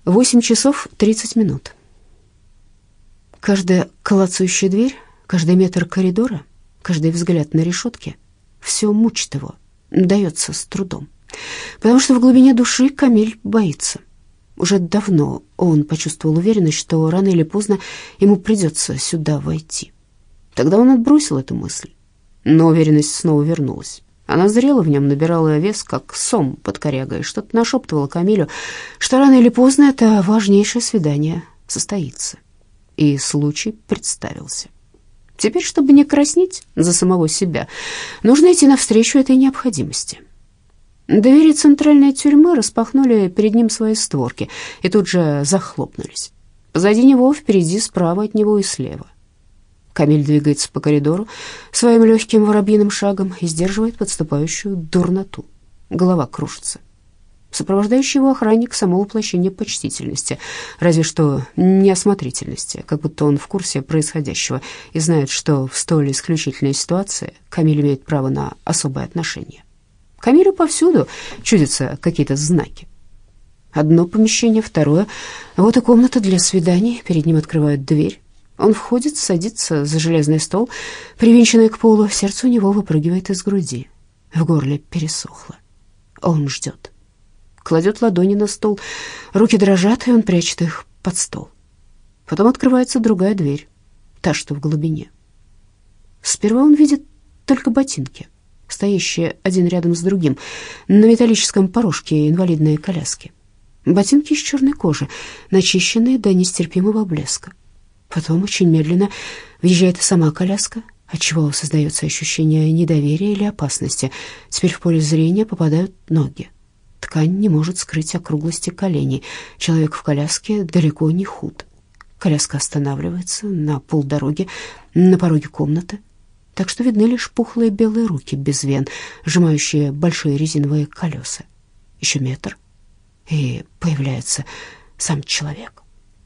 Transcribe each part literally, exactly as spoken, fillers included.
Восемь часов тридцать минут. Каждая клацающая дверь, каждый метр коридора, каждый взгляд на решетки — все мучит его, дается с трудом. Потому что в глубине души Камиль боится. Уже давно он почувствовал уверенность, что рано или поздно ему придется сюда войти. Тогда он отбросил эту мысль, но уверенность снова вернулась. Она зрела в нем, набирала вес, как сом под корягой, что-то нашептывала Камилю, что рано или поздно это важнейшее свидание состоится. И случай представился. Теперь, чтобы не краснеть за самого себя, нужно идти навстречу этой необходимости. Двери центральной тюрьмы распахнули перед ним свои створки и тут же захлопнулись. Позади него, впереди, справа от него и слева. Камиль двигается по коридору своим легким воробьиным шагом и сдерживает подступающую дурноту. Голова кружится. Сопровождающий его охранник — само воплощение почтительности, разве что неосмотрительности, как будто он в курсе происходящего и знает, что в столь исключительной ситуации Камиль имеет право на особое отношение. Камилю повсюду чудятся какие-то знаки. Одно помещение, второе. Вот и комната для свиданий. Перед ним открывают дверь. Он входит, садится за железный стол, привинченный к полу. Сердце у него выпрыгивает из груди. В горле пересохло. Он ждет. Кладет ладони на стол. Руки дрожат, и он прячет их под стол. Потом открывается другая дверь, та, что в глубине. Сперва он видит только ботинки, стоящие один рядом с другим, на металлическом порожке инвалидной коляски. Ботинки из черной кожи, начищенные до нестерпимого блеска. Потом очень медленно въезжает сама коляска, отчего создается ощущение недоверия или опасности. Теперь в поле зрения попадают ноги. Ткань не может скрыть округлости коленей. Человек в коляске далеко не худ. Коляска останавливается на полдороги, на пороге комнаты, так что видны лишь пухлые белые руки без вен, сжимающие большие резиновые колеса. Еще метр, и появляется сам человек.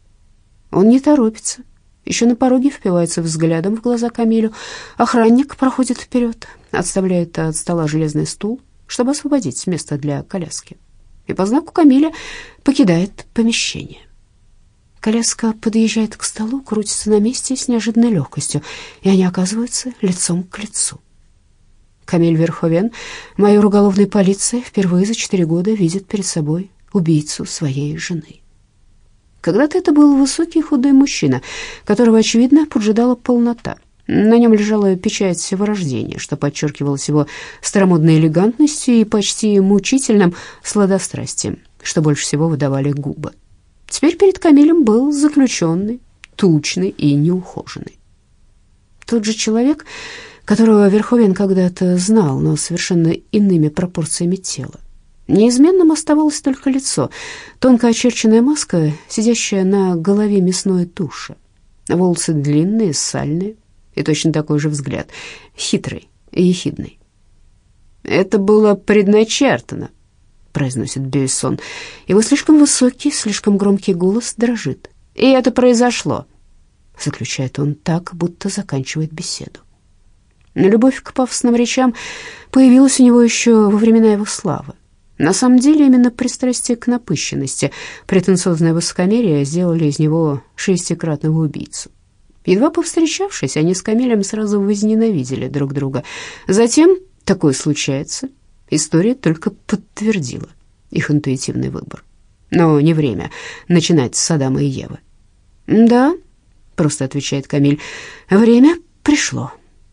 Он не торопится. Еще на пороге впивается взглядом в глаза Камилю. Охранник проходит вперед, отставляет от стола железный стул, чтобы освободить место для коляски, и по знаку Камиля покидает помещение. Коляска подъезжает к столу, крутится на месте с неожиданной легкостью, и они оказываются лицом к лицу. Камиль Верховен, майор уголовной полиции, впервые за четыре года видит перед собой убийцу своей жены. Когда-то это был высокий худой мужчина, которого, очевидно, поджидала полнота. На нем лежала печать вырождения, что подчеркивалось его старомодной элегантностью и почти мучительным сладострастием, что больше всего выдавали губы. Теперь перед Камилем был заключенный, тучный и неухоженный. Тот же человек, которого Верховен когда-то знал, но совершенно иными пропорциями тела. Неизменным оставалось только лицо, тонко очерченная маска, сидящая на голове мясной туши, волосы длинные, сальные, и точно такой же взгляд, хитрый и ехидный. «Это было предначертано», — произносит Бюйсон. Его слишком высокий, слишком громкий голос дрожит. «И это произошло», — заключает он так, будто заканчивает беседу. Любовь к пафосным речам появилась у него еще во времена его славы. На самом деле именно пристрастие к напыщенности, претенциозное высокомерие сделали из него шестикратного убийцу. Едва повстречавшись, они с Камилем сразу возненавидели друг друга. Затем, такое случается, история только подтвердила их интуитивный выбор. Но не время начинать с Адама и Евы. «Да», — просто отвечает Камиль, — «время пришло».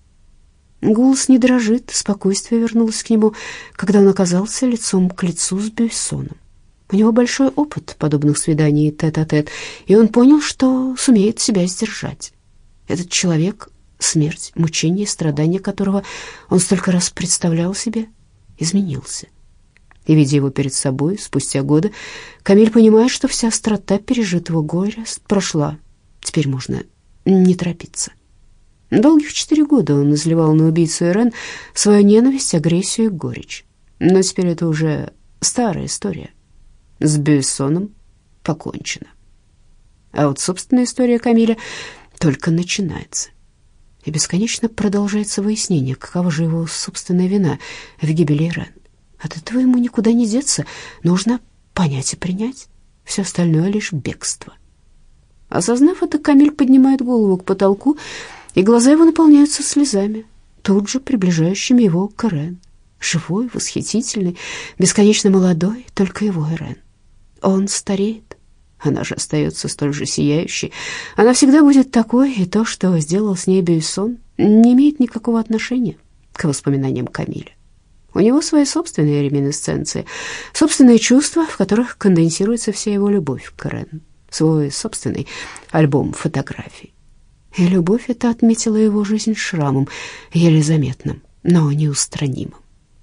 Голос не дрожит, спокойствие вернулось к нему, когда он оказался лицом к лицу с Бюйсоном. У него большой опыт подобных свиданий тет-а-тет, и он понял, что сумеет себя сдержать. Этот человек, смерть, мучение, страдания которого он столько раз представлял себе, изменился. И, видя его перед собой спустя годы, Камиль понимает, что вся острота пережитого горя прошла. Теперь можно не торопиться. Долгих четыре года он изливал на убийцу Ирен свою ненависть, агрессию и горечь. Но теперь это уже старая история. С Бюйсоном покончено. А вот собственная история Камиля только начинается. И бесконечно продолжается выяснение, какова же его собственная вина в гибели Ирен. От этого ему никуда не деться. Нужно понять и принять. Все остальное лишь бегство. Осознав это, Камиль поднимает голову к потолку, и глаза его наполняются слезами, тут же приближающими его к Ирен. Живой, восхитительный, бесконечно молодой, только его Ирен. Он стареет. Она же остается столь же сияющей. Она всегда будет такой, и то, что сделал с ней Бюйсон, не имеет никакого отношения к воспоминаниям Камиля. У него свои собственные реминисценции, собственные чувства, в которых конденсируется вся его любовь к Ирен, свой собственный альбом фотографий. И любовь эта отметила его жизнь шрамом, еле заметным, но неустранимым.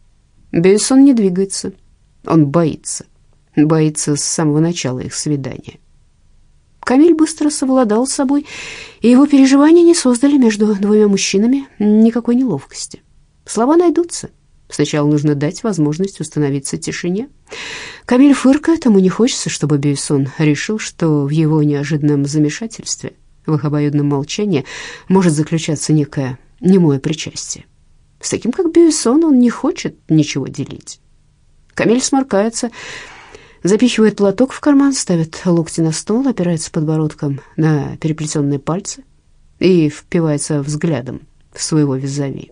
Бюйсон не двигается, он боится, боится с самого начала их свидания. Камиль быстро совладал с собой, и его переживания не создали между двумя мужчинами никакой неловкости. Слова найдутся. Сначала нужно дать возможность установиться тишине. Камиль фыркает, ему не хочется, чтобы Бюйсон решил, что в его неожиданном замешательстве, в их обоюдном молчании, может заключаться некое немое причастие. С таким, как Бюйсон, он не хочет ничего делить. Камиль сморкается, запихивает платок в карман, ставит локти на стол, опирается подбородком на переплетенные пальцы и впивается взглядом в своего визави.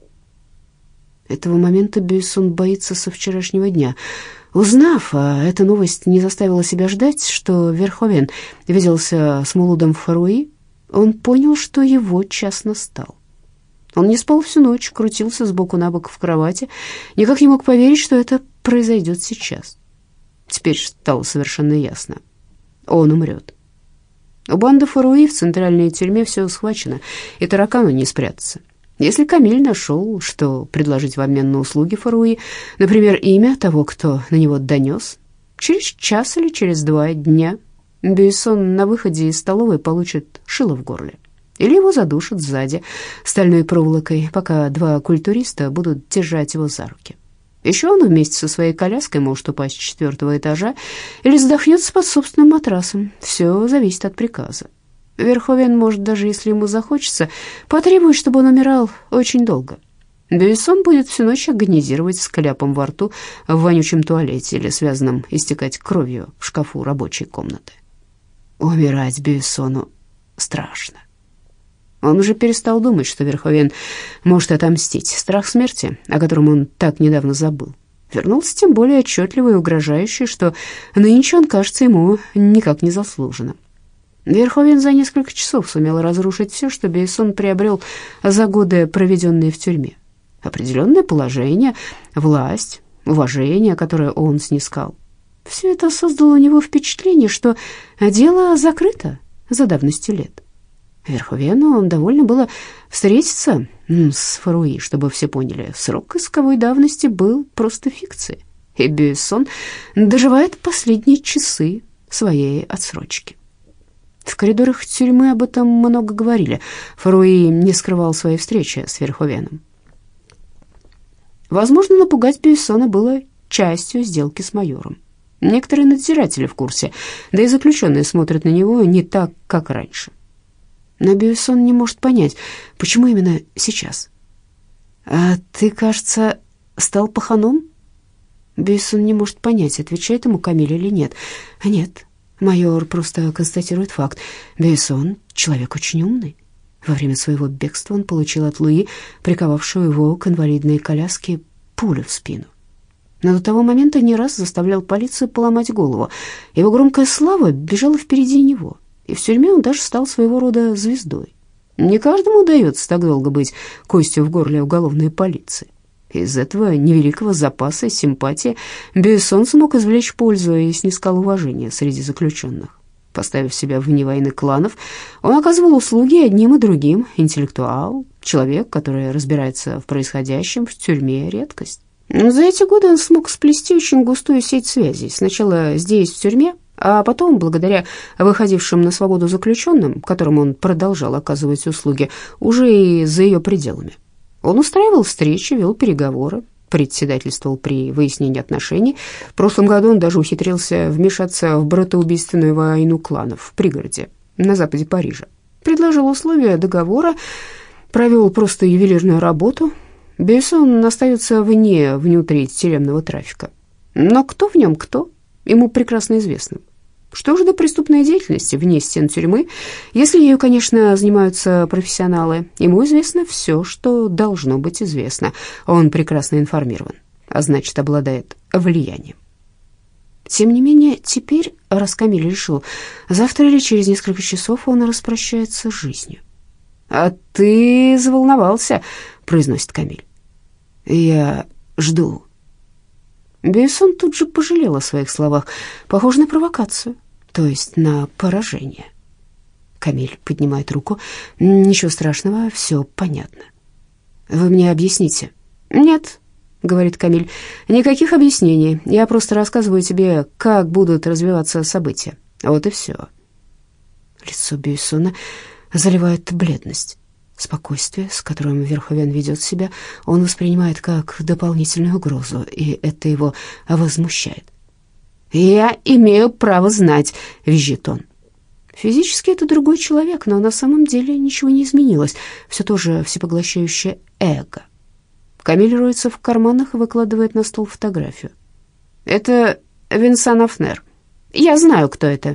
Этого момента Бюйсон боится со вчерашнего дня. Узнав, а эта новость не заставила себя ждать, что Верховен виделся с Мулудом Фаруи, он понял, что его час настал. Он не спал всю ночь, крутился сбоку на бок в кровати, никак не мог поверить, что это произойдет сейчас. Теперь стало совершенно ясно. Он умрет. У банды Фаруи в центральной тюрьме все схвачено, и таракану не спрятаться. Если Камиль нашел, что предложить в обмен на услуги Фаруи, например, имя того, кто на него донес, через час или через два дня Бюйсон на выходе из столовой получит шило в горле. Или его задушат сзади стальной проволокой, пока два культуриста будут держать его за руки. Еще он вместе со своей коляской может упасть с четвертого этажа или задохнется под собственным матрасом. Все зависит от приказа. Верховен может, даже если ему захочется, потребовать, чтобы он умирал очень долго. Бюйсон будет всю ночь агонизировать с кляпом во рту в вонючем туалете или связанном истекать кровью в шкафу рабочей комнаты. Умирать Бюйсону страшно. Он уже перестал думать, что Верховен может отомстить. Страх смерти, о котором он так недавно забыл, вернулся тем более отчетливо и угрожающе, что нынче он кажется ему никак не заслуженным. Верховен за несколько часов сумел разрушить все, что Бюйсон приобрел за годы, проведенные в тюрьме. Определенное положение, власть, уважение, которое он снискал. Все это создало у него впечатление, что дело закрыто за давностью лет. Верховену довольно было встретиться с Фаруи, чтобы все поняли, срок исковой давности был просто фикцией, и Бюйсон доживает последние часы своей отсрочки. В коридорах тюрьмы об этом много говорили. Фаруи не скрывал своей встречи с Верховеном. Возможно, напугать Бюйсона было частью сделки с майором. Некоторые надзиратели в курсе, да и заключенные смотрят на него не так, как раньше. Но Бюйсон не может понять, почему именно сейчас. «А ты, кажется, стал паханом?» Бюйсон не может понять, отвечает ему Камиль или нет. «Нет». Майор просто констатирует факт. Бюйсон — человек очень умный. Во время своего бегства он получил от Луи, приковавшую его к инвалидной коляске, пулю в спину. Но до того момента не раз заставлял полицию поломать голову. Его громкая слава бежала впереди него, и в тюрьме он даже стал своего рода звездой. Не каждому удается так долго быть костью в горле уголовной полиции. Из этого невеликого запаса симпатии Бюйсон смог извлечь пользу и снискал уважение среди заключенных. Поставив себя вне войны кланов, он оказывал услуги одним и другим. Интеллектуал, человек, который разбирается в происходящем в тюрьме, редкость. За эти годы он смог сплести очень густую сеть связей. Сначала здесь, в тюрьме, а потом, благодаря выходившим на свободу заключенным, которым он продолжал оказывать услуги, уже и за ее пределами. Он устраивал встречи, вел переговоры, председательствовал при выяснении отношений. В прошлом году он даже ухитрился вмешаться в братоубийственную войну кланов в пригороде на западе Парижа. Предложил условия договора, провел просто ювелирную работу. Бюйсон остается вне внутри тюремного трафика. Но кто в нем кто, ему прекрасно известно. Что же до преступной деятельности вне стен тюрьмы, если ею, конечно, занимаются профессионалы, ему известно все, что должно быть известно. Он прекрасно информирован, а значит, обладает влиянием. Тем не менее, теперь, раз Камиль решил, завтра или через несколько часов он распрощается с жизнью. «А ты заволновался», — произносит Камиль. «Я жду». Бюйсон тут же пожалел о своих словах. Похоже на провокацию, то есть на поражение. Камиль поднимает руку. «Ничего страшного, все понятно». «Вы мне объясните?» «Нет», — говорит Камиль, — «никаких объяснений. Я просто рассказываю тебе, как будут развиваться события. Вот и все». Лицо Бюйсона заливает бледность. Спокойствие, с которым Верховен ведет себя, он воспринимает как дополнительную угрозу, и это его возмущает. «Я имею право знать», — визжит он. Физически это другой человек, но на самом деле ничего не изменилось. Все то же всепоглощающее эго. Камиль роется в карманах и выкладывает на стол фотографию. «Это Винсан Афнер. Я знаю, кто это».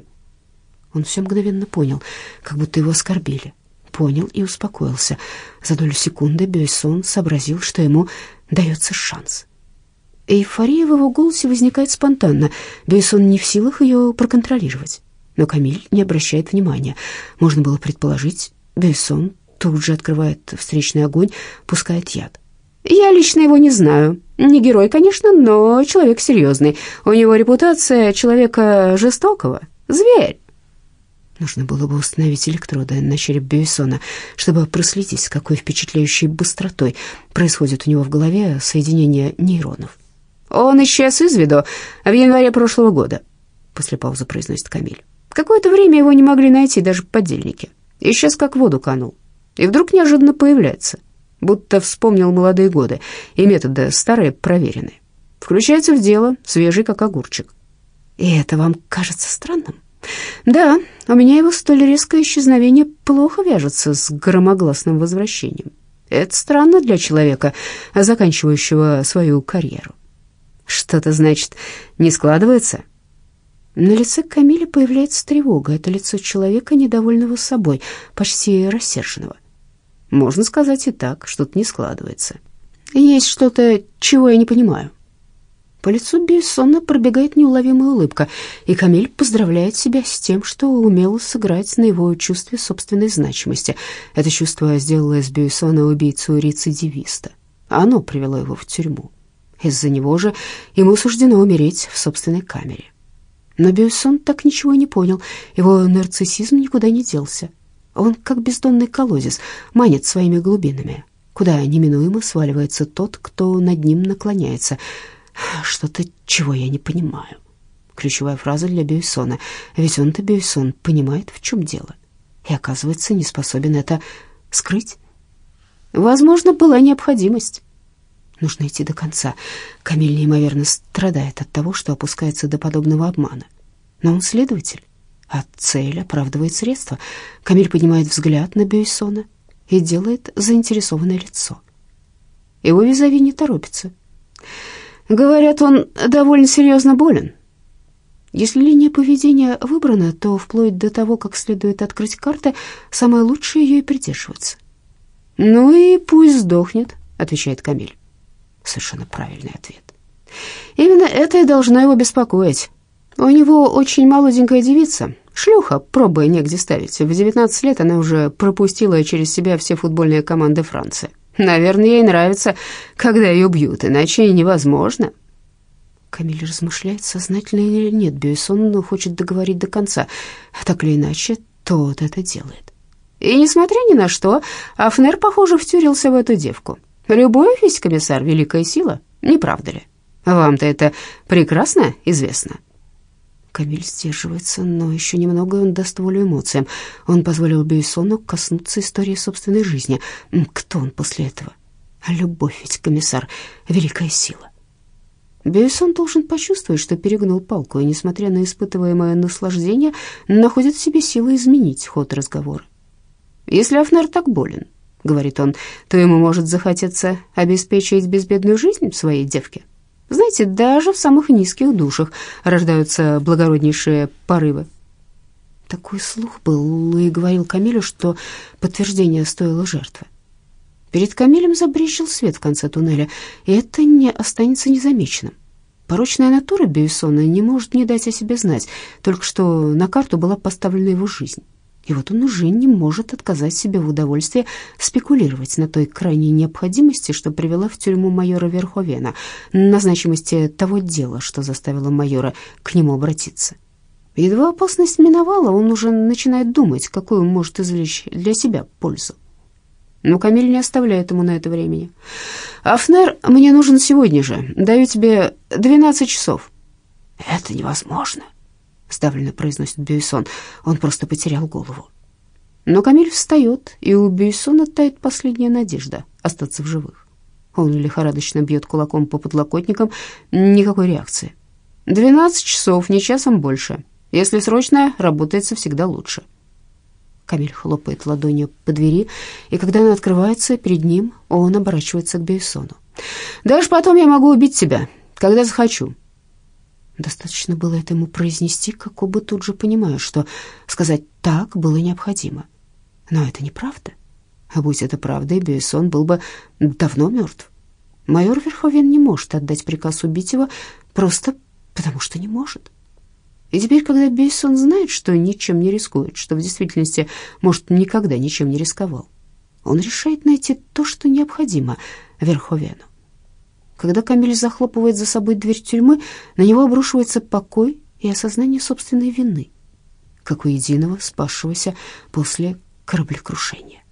Он все мгновенно понял, как будто его оскорбили. Понял и успокоился. За долю секунды Бюйсон сообразил, что ему дается шанс. Эйфория в его голосе возникает спонтанно. Бюйсон не в силах ее проконтролировать. Но Камиль не обращает внимания. Можно было предположить, Бюйсон тут же открывает встречный огонь, пускает яд. «Я лично его не знаю. Не герой, конечно, но человек серьезный. У него репутация человека жестокого. Зверь». Нужно было бы установить электроды на череп Бюйсона, чтобы проследить, с какой впечатляющей быстротой происходит у него в голове соединение нейронов. «Он исчез из виду в январе прошлого года», — после паузы произносит Камиль. «Какое-то время его не могли найти даже подельники. Исчез, как в воду канул. И вдруг неожиданно появляется, будто вспомнил молодые годы, и методы старые проверенные. Включается в дело, свежий, как огурчик». «И это вам кажется странным?» «Да, у меня его столь резкое исчезновение плохо вяжется с громогласным возвращением. Это странно для человека, заканчивающего свою карьеру». «Что-то, значит, не складывается?» На лице Камиля появляется тревога. Это лицо человека, недовольного собой, почти рассерженного. «Можно сказать и так, что-то не складывается. Есть что-то, чего я не понимаю». По лицу Бюйсона пробегает неуловимая улыбка, и Камиль поздравляет себя с тем, что умел сыграть на его чувстве собственной значимости. Это чувство сделало из Бюйсона убийцу-рецидивиста. Оно привело его в тюрьму. Из-за него же ему суждено умереть в собственной камере. Но Бюйсон так ничего и не понял. Его нарциссизм никуда не делся. Он, как бездонный колодец, манит своими глубинами, куда неминуемо сваливается тот, кто над ним наклоняется. «Что-то, чего я не понимаю». Ключевая фраза для Бюйсона. Ведь он-то, Бюйсон, понимает, в чем дело. И, оказывается, не способен это скрыть. Возможно, была необходимость. Нужно идти до конца. Камиль неимоверно страдает от того, что опускается до подобного обмана. Но он следователь, а цель оправдывает средства. Камиль поднимает взгляд на Бюйсона и делает заинтересованное лицо. Его визави не торопится. «Говорят, он довольно серьезно болен». Если линия поведения выбрана, то вплоть до того, как следует открыть карты, самое лучшее ее и придерживаться. «Ну и пусть сдохнет», — отвечает Камиль. Совершенно правильный ответ. Именно это и должно его беспокоить. У него очень молоденькая девица, шлюха, пробы негде ставить. В девятнадцать лет она уже пропустила через себя все футбольные команды Франции. Наверное, ей нравится, когда ее бьют, иначе невозможно. Камиль размышляет, сознательно или нет. Бюйсон хочет договорить до конца. Так или иначе, тот это делает. И несмотря ни на что, Афнер, похоже, втюрился в эту девку. Любовь, ведь, комиссар, великая сила, не правда ли? Вам-то это прекрасно известно. Камиль сдерживается, но еще немного, и он даст волю эмоциям. Он позволил Бюйсону коснуться истории собственной жизни. Кто он после этого? А любовь ведь, комиссар, великая сила. Бюйсон должен почувствовать, что перегнул палку, и, несмотря на испытываемое наслаждение, находит в себе силы изменить ход разговора. «Если Афнер так болен, — говорит он, — то ему может захотеться обеспечить безбедную жизнь своей девке. Знаете, даже в самых низких душах рождаются благороднейшие порывы. Такой слух был, и говорил Камилю, что подтверждение стоило жертвы. Перед Камилем забрезжил свет в конце туннеля, и это не останется незамеченным. Порочная натура Бюйсона не может не дать о себе знать, только что на карту была поставлена его жизнь. И вот он уже не может отказать себе в удовольствии спекулировать на той крайней необходимости, что привела в тюрьму майора Верховена, на значимости того дела, что заставило майора к нему обратиться. Едва опасность миновала, он уже начинает думать, какую он может извлечь для себя пользу. Но Камиль не оставляет ему на это времени. «Афнер мне нужен сегодня же. Даю тебе двенадцать часов». «Это невозможно», — сдавленно произносит Бюйсон. Он просто потерял голову. Но Камиль встает, и у Бюйсона тает последняя надежда остаться в живых. Он лихорадочно бьет кулаком по подлокотникам. Никакой реакции. «Двенадцать часов, не часом больше. Если срочно, работается всегда лучше». Камиль хлопает ладонью по двери, и когда она открывается перед ним, он оборачивается к Бюйсону. «Даже потом я могу убить тебя, когда захочу». Достаточно было это ему произнести, как оба тут же понимают, что сказать «так» было необходимо. Но это неправда. А будь это правдой, Бюйсон был бы давно мертв. Майор Верховен не может отдать приказ убить его просто потому, что не может. И теперь, когда Бюйсон знает, что ничем не рискует, что в действительности, может, никогда ничем не рисковал, он решает найти то, что необходимо Верховену. Когда Камиль захлопывает за собой дверь тюрьмы, на него обрушивается покой и осознание собственной вины, как у единого спасшегося после кораблекрушения.